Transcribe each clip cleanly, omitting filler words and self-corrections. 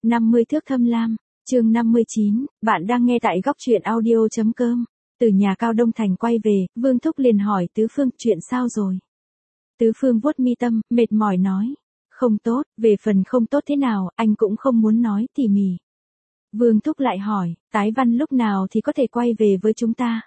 50 thước thâm lam, chương 59, bạn đang nghe tại góc truyện audio.com. Từ nhà Cao Đông Thành quay về, Vương Thúc liền hỏi Tứ Phương chuyện sao rồi. Tứ Phương vuốt mi tâm, mệt mỏi nói. Không tốt, về phần không tốt thế nào, anh cũng không muốn nói tỉ mỉ. Vương Thúc lại hỏi, Tái Văn lúc nào thì có thể quay về với chúng ta?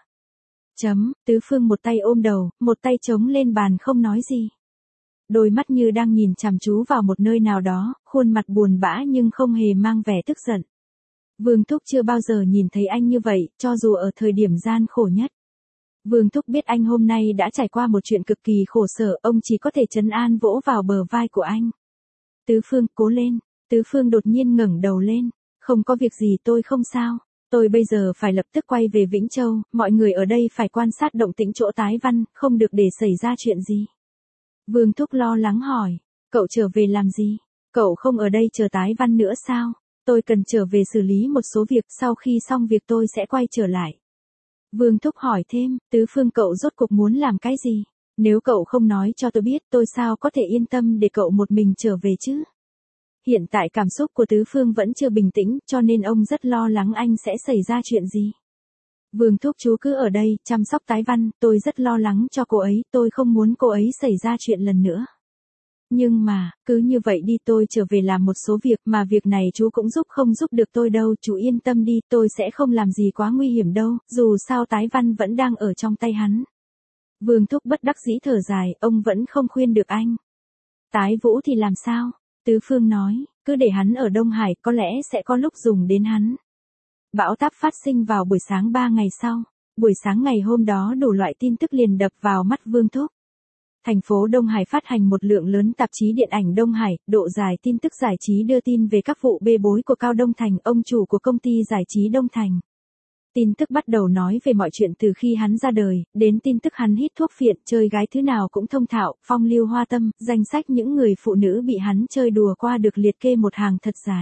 Tứ Phương một tay ôm đầu, một tay chống lên bàn không nói gì. Đôi mắt như đang nhìn chằm chú vào một nơi nào đó, khuôn mặt buồn bã nhưng không hề mang vẻ tức giận. Vương Thúc chưa bao giờ nhìn thấy anh như vậy, cho dù ở thời điểm gian khổ nhất. Vương Thúc biết anh hôm nay đã trải qua một chuyện cực kỳ khổ sở, ông chỉ có thể trấn an vỗ vào bờ vai của anh. Tứ Phương, cố lên. Tứ Phương đột nhiên ngẩng đầu lên. Không có việc gì, tôi không sao. Tôi bây giờ phải lập tức quay về Vĩnh Châu, mọi người ở đây phải quan sát động tĩnh chỗ Tái Văn, không được để xảy ra chuyện gì. Vương Thúc lo lắng hỏi, cậu trở về làm gì? Cậu không ở đây chờ Tái Văn nữa sao? Tôi cần trở về xử lý một số việc, sau khi xong việc tôi sẽ quay trở lại. Vương Thúc hỏi thêm, Tứ Phương cậu rốt cuộc muốn làm cái gì? Nếu cậu không nói cho tôi biết, tôi sao có thể yên tâm để cậu một mình trở về chứ? Hiện tại cảm xúc của Tứ Phương vẫn chưa bình tĩnh, cho nên ông rất lo lắng anh sẽ xảy ra chuyện gì. Vương Thúc chú cứ ở đây, chăm sóc Tái Văn, tôi rất lo lắng cho cô ấy, tôi không muốn cô ấy xảy ra chuyện lần nữa. Nhưng mà, cứ như vậy đi, tôi trở về làm một số việc, mà việc này chú cũng không giúp được tôi đâu, chú yên tâm đi, tôi sẽ không làm gì quá nguy hiểm đâu, dù sao Tái Văn vẫn đang ở trong tay hắn. Vương Thúc bất đắc dĩ thở dài, ông vẫn không khuyên được anh. Tái Vũ thì làm sao? Tứ Phương nói, cứ để hắn ở Đông Hải, có lẽ sẽ có lúc dùng đến hắn. Bão táp phát sinh vào buổi sáng 3 ngày sau. Buổi sáng ngày hôm đó đủ loại tin tức liền đập vào mắt Vương Thúc. Thành phố Đông Hải phát hành một lượng lớn tạp chí điện ảnh Đông Hải, độ dài tin tức giải trí đưa tin về các vụ bê bối của Cao Đông Thành, ông chủ của công ty giải trí Đông Thành. Tin tức bắt đầu nói về mọi chuyện từ khi hắn ra đời, đến tin tức hắn hít thuốc phiện, chơi gái thứ nào cũng thông thạo, phong lưu hoa tâm, danh sách những người phụ nữ bị hắn chơi đùa qua được liệt kê một hàng thật dài.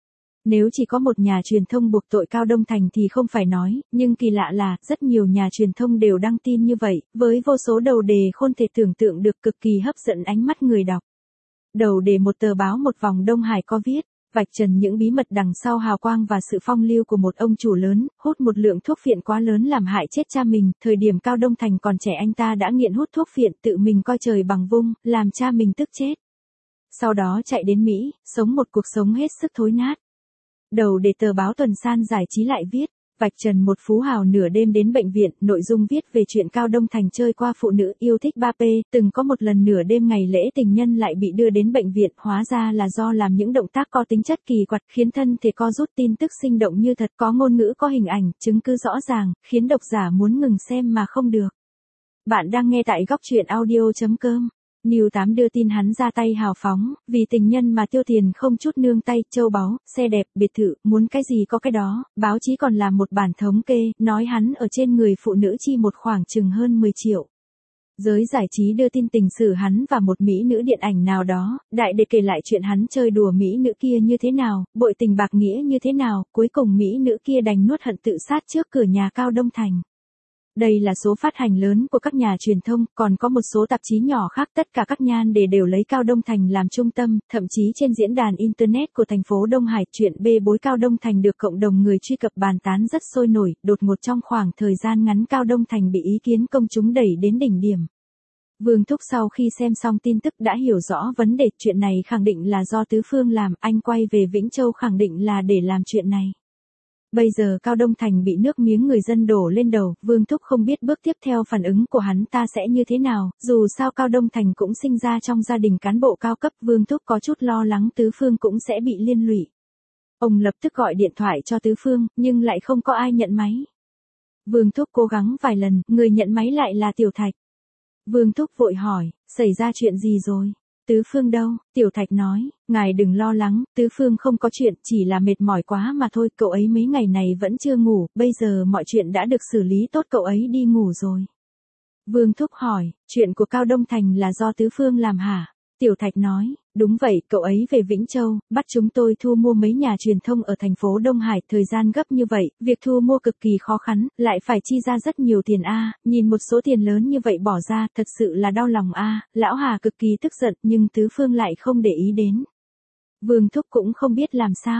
Nếu chỉ có một nhà truyền thông buộc tội Cao Đông Thành thì không phải nói, nhưng kỳ lạ là, rất nhiều nhà truyền thông đều đăng tin như vậy, với vô số đầu đề không thể tưởng tượng được, cực kỳ hấp dẫn ánh mắt người đọc. Đầu đề một tờ báo một vòng Đông Hải có viết, vạch trần những bí mật đằng sau hào quang và sự phong lưu của một ông chủ lớn, hút một lượng thuốc phiện quá lớn làm hại chết cha mình, thời điểm Cao Đông Thành còn trẻ anh ta đã nghiện hút thuốc phiện, tự mình coi trời bằng vung, làm cha mình tức chết. Sau đó chạy đến Mỹ, sống một cuộc sống hết sức thối nát. Đầu đề tờ báo Tuần San giải trí lại viết, vạch trần một phú hào nửa đêm đến bệnh viện, nội dung viết về chuyện Cao Đông Thành chơi qua phụ nữ, yêu thích 3P, từng có một lần nửa đêm ngày lễ tình nhân lại bị đưa đến bệnh viện, hóa ra là do làm những động tác có tính chất kỳ quặc, khiến thân thể co rút, tin tức sinh động như thật, có ngôn ngữ có hình ảnh, chứng cứ rõ ràng, khiến độc giả muốn ngừng xem mà không được. Bạn đang nghe tại góc truyện audio.com. News 8 đưa tin hắn ra tay hào phóng, vì tình nhân mà tiêu tiền không chút nương tay, châu báu, xe đẹp, biệt thự, muốn cái gì có cái đó, báo chí còn làm một bản thống kê, nói hắn ở trên người phụ nữ chi một khoảng chừng hơn 10 triệu. Giới giải trí đưa tin tình sử hắn và một mỹ nữ điện ảnh nào đó, đại để kể lại chuyện hắn chơi đùa mỹ nữ kia như thế nào, bội tình bạc nghĩa như thế nào, cuối cùng mỹ nữ kia đành nuốt hận tự sát trước cửa nhà Cao Đông Thành. Đây là số phát hành lớn của các nhà truyền thông, còn có một số tạp chí nhỏ khác, tất cả các nhan đề đều lấy Cao Đông Thành làm trung tâm, thậm chí trên diễn đàn Internet của thành phố Đông Hải, chuyện bê bối Cao Đông Thành được cộng đồng người truy cập bàn tán rất sôi nổi, đột ngột trong khoảng thời gian ngắn Cao Đông Thành bị ý kiến công chúng đẩy đến đỉnh điểm. Vương Thúc sau khi xem xong tin tức đã hiểu rõ vấn đề, chuyện này khẳng định là do Tứ Phương làm, anh quay về Vĩnh Châu khẳng định là để làm chuyện này. Bây giờ Cao Đông Thành bị nước miếng người dân đổ lên đầu, Vương Thúc không biết bước tiếp theo phản ứng của hắn ta sẽ như thế nào, dù sao Cao Đông Thành cũng sinh ra trong gia đình cán bộ cao cấp, Vương Thúc có chút lo lắng Tứ Phương cũng sẽ bị liên lụy. Ông lập tức gọi điện thoại cho Tứ Phương, nhưng lại không có ai nhận máy. Vương Thúc cố gắng vài lần, người nhận máy lại là Tiểu Thạch. Vương Thúc vội hỏi, xảy ra chuyện gì rồi? Tứ Phương đâu? Tiểu Thạch nói, ngài đừng lo lắng, Tứ Phương không có chuyện, chỉ là mệt mỏi quá mà thôi, cậu ấy mấy ngày này vẫn chưa ngủ, bây giờ mọi chuyện đã được xử lý tốt, cậu ấy đi ngủ rồi. Vương Thúc hỏi, chuyện của Cao Đông Thành là do Tứ Phương làm hả? Tiểu Thạch nói, đúng vậy, cậu ấy về Vĩnh Châu, bắt chúng tôi thu mua mấy nhà truyền thông ở thành phố Đông Hải, thời gian gấp như vậy, việc thu mua cực kỳ khó khăn, lại phải chi ra rất nhiều tiền nhìn một số tiền lớn như vậy bỏ ra, thật sự là đau lòng lão Hà cực kỳ tức giận, nhưng Tứ Phương lại không để ý đến. Vương Thúc cũng không biết làm sao.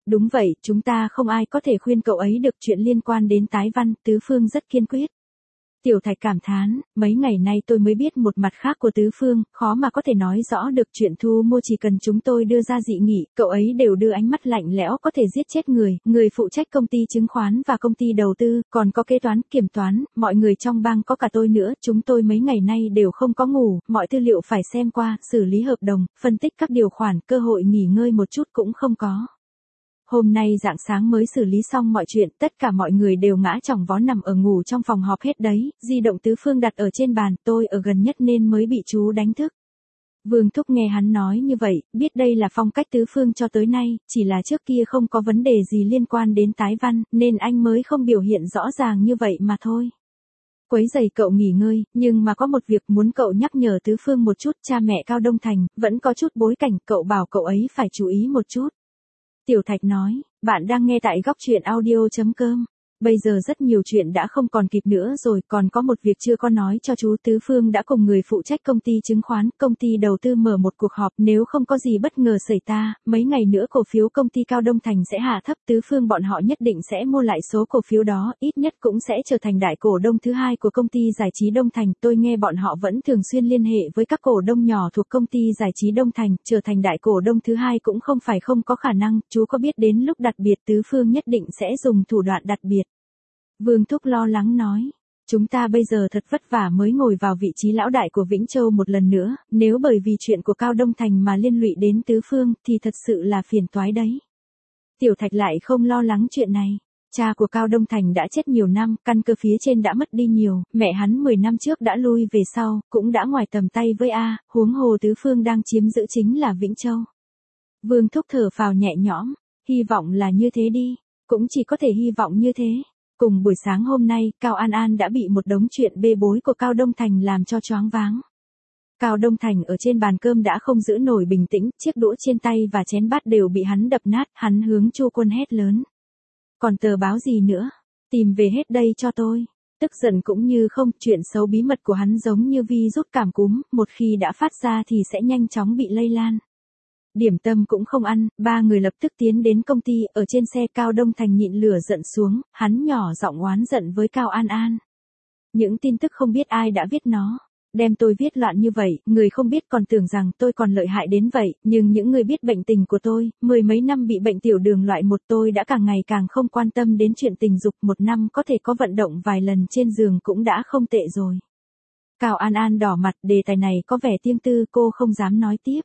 Đúng vậy, chúng ta không ai có thể khuyên cậu ấy được chuyện liên quan đến tái văn, Tứ Phương rất kiên quyết. Tiểu Thạch cảm thán, mấy ngày nay tôi mới biết một mặt khác của Tứ Phương, khó mà có thể nói rõ được chuyện thu mua chỉ cần chúng tôi đưa ra dị nghị, cậu ấy đều đưa ánh mắt lạnh lẽo có thể giết chết người phụ trách công ty chứng khoán và công ty đầu tư, còn có kế toán, kiểm toán, mọi người trong bang có cả tôi nữa, chúng tôi mấy ngày nay đều không có ngủ, mọi tư liệu phải xem qua, xử lý hợp đồng, phân tích các điều khoản, cơ hội nghỉ ngơi một chút cũng không có. Hôm nay rạng sáng mới xử lý xong mọi chuyện, tất cả mọi người đều ngã chỏng vó nằm ở ngủ trong phòng họp hết đấy, di động Tứ Phương đặt ở trên bàn, tôi ở gần nhất nên mới bị chú đánh thức. Vương Thúc nghe hắn nói như vậy, biết đây là phong cách Tứ Phương cho tới nay, chỉ là trước kia không có vấn đề gì liên quan đến tái văn, nên anh mới không biểu hiện rõ ràng như vậy mà thôi. Quấy rầy cậu nghỉ ngơi, nhưng mà có một việc muốn cậu nhắc nhở Tứ Phương một chút, cha mẹ Cao Đông Thành, vẫn có chút bối cảnh, cậu bảo cậu ấy phải chú ý một chút. Tiểu Thạch nói, bạn đang nghe tại góc truyện audio.com. Bây giờ rất nhiều chuyện đã không còn kịp nữa rồi, còn có một việc chưa có nói cho chú. Tứ Phương đã cùng người phụ trách công ty chứng khoán, công ty đầu tư mở một cuộc họp, nếu không có gì bất ngờ xảy ra, mấy ngày nữa cổ phiếu công ty Cao Đông Thành sẽ hạ thấp. Tứ Phương bọn họ nhất định sẽ mua lại số cổ phiếu đó, ít nhất cũng sẽ trở thành đại cổ đông thứ hai của công ty giải trí Đông Thành. Tôi nghe bọn họ vẫn thường xuyên liên hệ với các cổ đông nhỏ thuộc công ty giải trí Đông Thành, trở thành đại cổ đông thứ hai cũng không phải không có khả năng, chú có biết đến lúc đặc biệt Tứ Phương nhất định sẽ dùng thủ đoạn đặc biệt. Vương Thúc lo lắng nói, chúng ta bây giờ thật vất vả mới ngồi vào vị trí lão đại của Vĩnh Châu một lần nữa, nếu bởi vì chuyện của Cao Đông Thành mà liên lụy đến Tứ Phương thì thật sự là phiền toái đấy. Tiểu Thạch lại không lo lắng chuyện này. Cha của Cao Đông Thành đã chết nhiều năm, căn cơ phía trên đã mất đi nhiều, mẹ hắn 10 năm trước đã lui về sau, cũng đã ngoài tầm tay với A, huống hồ Tứ Phương đang chiếm giữ chính là Vĩnh Châu. Vương Thúc thở phào nhẹ nhõm, hy vọng là như thế đi, cũng chỉ có thể hy vọng như thế. Cùng buổi sáng hôm nay, Cao An An đã bị một đống chuyện bê bối của Cao Đông Thành làm cho choáng váng. Cao Đông Thành ở trên bàn cơm đã không giữ nổi bình tĩnh, chiếc đũa trên tay và chén bát đều bị hắn đập nát, hắn hướng Chu Quân hét lớn. Còn tờ báo gì nữa? Tìm về hết đây cho tôi. Tức giận cũng như không, chuyện xấu bí mật của hắn giống như virus cảm cúm, một khi đã phát ra thì sẽ nhanh chóng bị lây lan. Điểm tâm cũng không ăn, ba người lập tức tiến đến công ty, ở trên xe Cao Đông Thành nhịn lửa giận xuống, hắn nhỏ giọng oán giận với Cao An An. Những tin tức không biết ai đã viết nó, đem tôi viết loạn như vậy, người không biết còn tưởng rằng tôi còn lợi hại đến vậy, nhưng những người biết bệnh tình của tôi, 10 mấy năm bị bệnh tiểu đường loại 1 tôi đã càng ngày càng không quan tâm đến chuyện tình dục, 1 năm có thể có vận động vài lần trên giường cũng đã không tệ rồi. Cao An An đỏ mặt, đề tài này có vẻ riêng tư, cô không dám nói tiếp.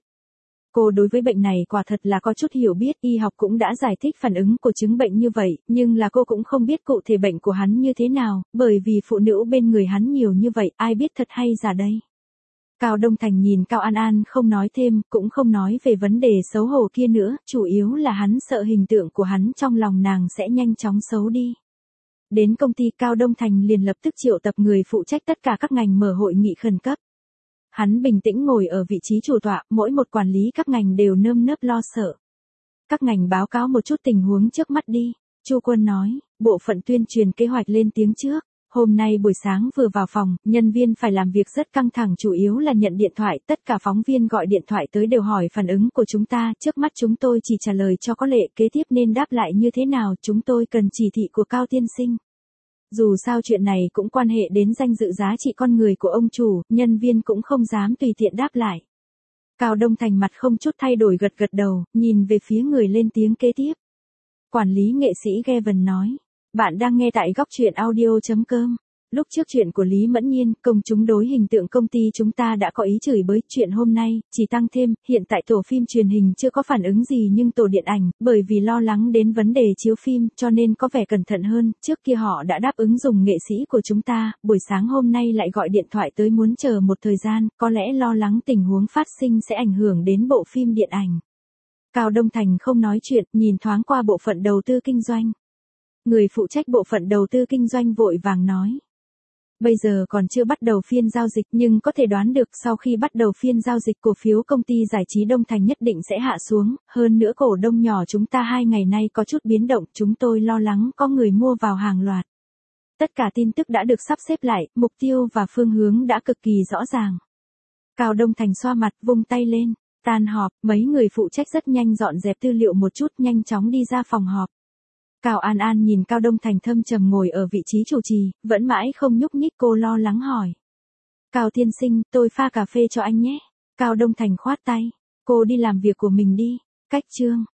Cô đối với bệnh này quả thật là có chút hiểu biết, y học cũng đã giải thích phản ứng của chứng bệnh như vậy, nhưng là cô cũng không biết cụ thể bệnh của hắn như thế nào, bởi vì phụ nữ bên người hắn nhiều như vậy, ai biết thật hay giả đây. Cao Đông Thành nhìn Cao An An không nói thêm, cũng không nói về vấn đề xấu hổ kia nữa, chủ yếu là hắn sợ hình tượng của hắn trong lòng nàng sẽ nhanh chóng xấu đi. Đến công ty Cao Đông Thành liền lập tức triệu tập người phụ trách tất cả các ngành mở hội nghị khẩn cấp. Hắn bình tĩnh ngồi ở vị trí chủ tọa, mỗi một quản lý các ngành đều nơm nớp lo sợ. Các ngành báo cáo một chút tình huống trước mắt đi. Chu Quân nói, bộ phận tuyên truyền kế hoạch lên tiếng trước. Hôm nay buổi sáng vừa vào phòng, nhân viên phải làm việc rất căng thẳng, chủ yếu là nhận điện thoại, tất cả phóng viên gọi điện thoại tới đều hỏi phản ứng của chúng ta, trước mắt chúng tôi chỉ trả lời cho có lệ, kế tiếp nên đáp lại như thế nào, chúng tôi cần chỉ thị của Cao tiên sinh. Dù sao chuyện này cũng quan hệ đến danh dự giá trị con người của ông chủ, nhân viên cũng không dám tùy tiện đáp lại. Cao Đông Thành mặt không chút thay đổi gật gật đầu, nhìn về phía người lên tiếng kế tiếp. Quản lý nghệ sĩ Gavin nói, bạn đang nghe tại góc truyện audio.com. Lúc trước chuyện của Lý Mẫn Nhiên, công chúng đối hình tượng công ty chúng ta đã có ý chửi bới, chuyện hôm nay, chỉ tăng thêm, hiện tại tổ phim truyền hình chưa có phản ứng gì nhưng tổ điện ảnh, bởi vì lo lắng đến vấn đề chiếu phim, cho nên có vẻ cẩn thận hơn, trước kia họ đã đáp ứng dùng nghệ sĩ của chúng ta, buổi sáng hôm nay lại gọi điện thoại tới muốn chờ một thời gian, có lẽ lo lắng tình huống phát sinh sẽ ảnh hưởng đến bộ phim điện ảnh. Cao Đông Thành không nói chuyện, nhìn thoáng qua bộ phận đầu tư kinh doanh. Người phụ trách bộ phận đầu tư kinh doanh vội vàng nói. Bây giờ còn chưa bắt đầu phiên giao dịch nhưng có thể đoán được sau khi bắt đầu phiên giao dịch cổ phiếu công ty giải trí Đông Thành nhất định sẽ hạ xuống, hơn nữa cổ đông nhỏ chúng ta 2 ngày nay có chút biến động, chúng tôi lo lắng có người mua vào hàng loạt. Tất cả tin tức đã được sắp xếp lại, mục tiêu và phương hướng đã cực kỳ rõ ràng. Cao Đông Thành xoa mặt, vung tay lên. Tan họp, mấy người phụ trách rất nhanh dọn dẹp tư liệu một chút, nhanh chóng đi ra phòng họp. Cao An An nhìn Cao Đông Thành thâm trầm ngồi ở vị trí chủ trì, vẫn mãi không nhúc nhích, cô lo lắng hỏi. Cao tiên sinh, tôi pha cà phê cho anh nhé. Cao Đông Thành khoát tay. Cô đi làm việc của mình đi. Cách chương.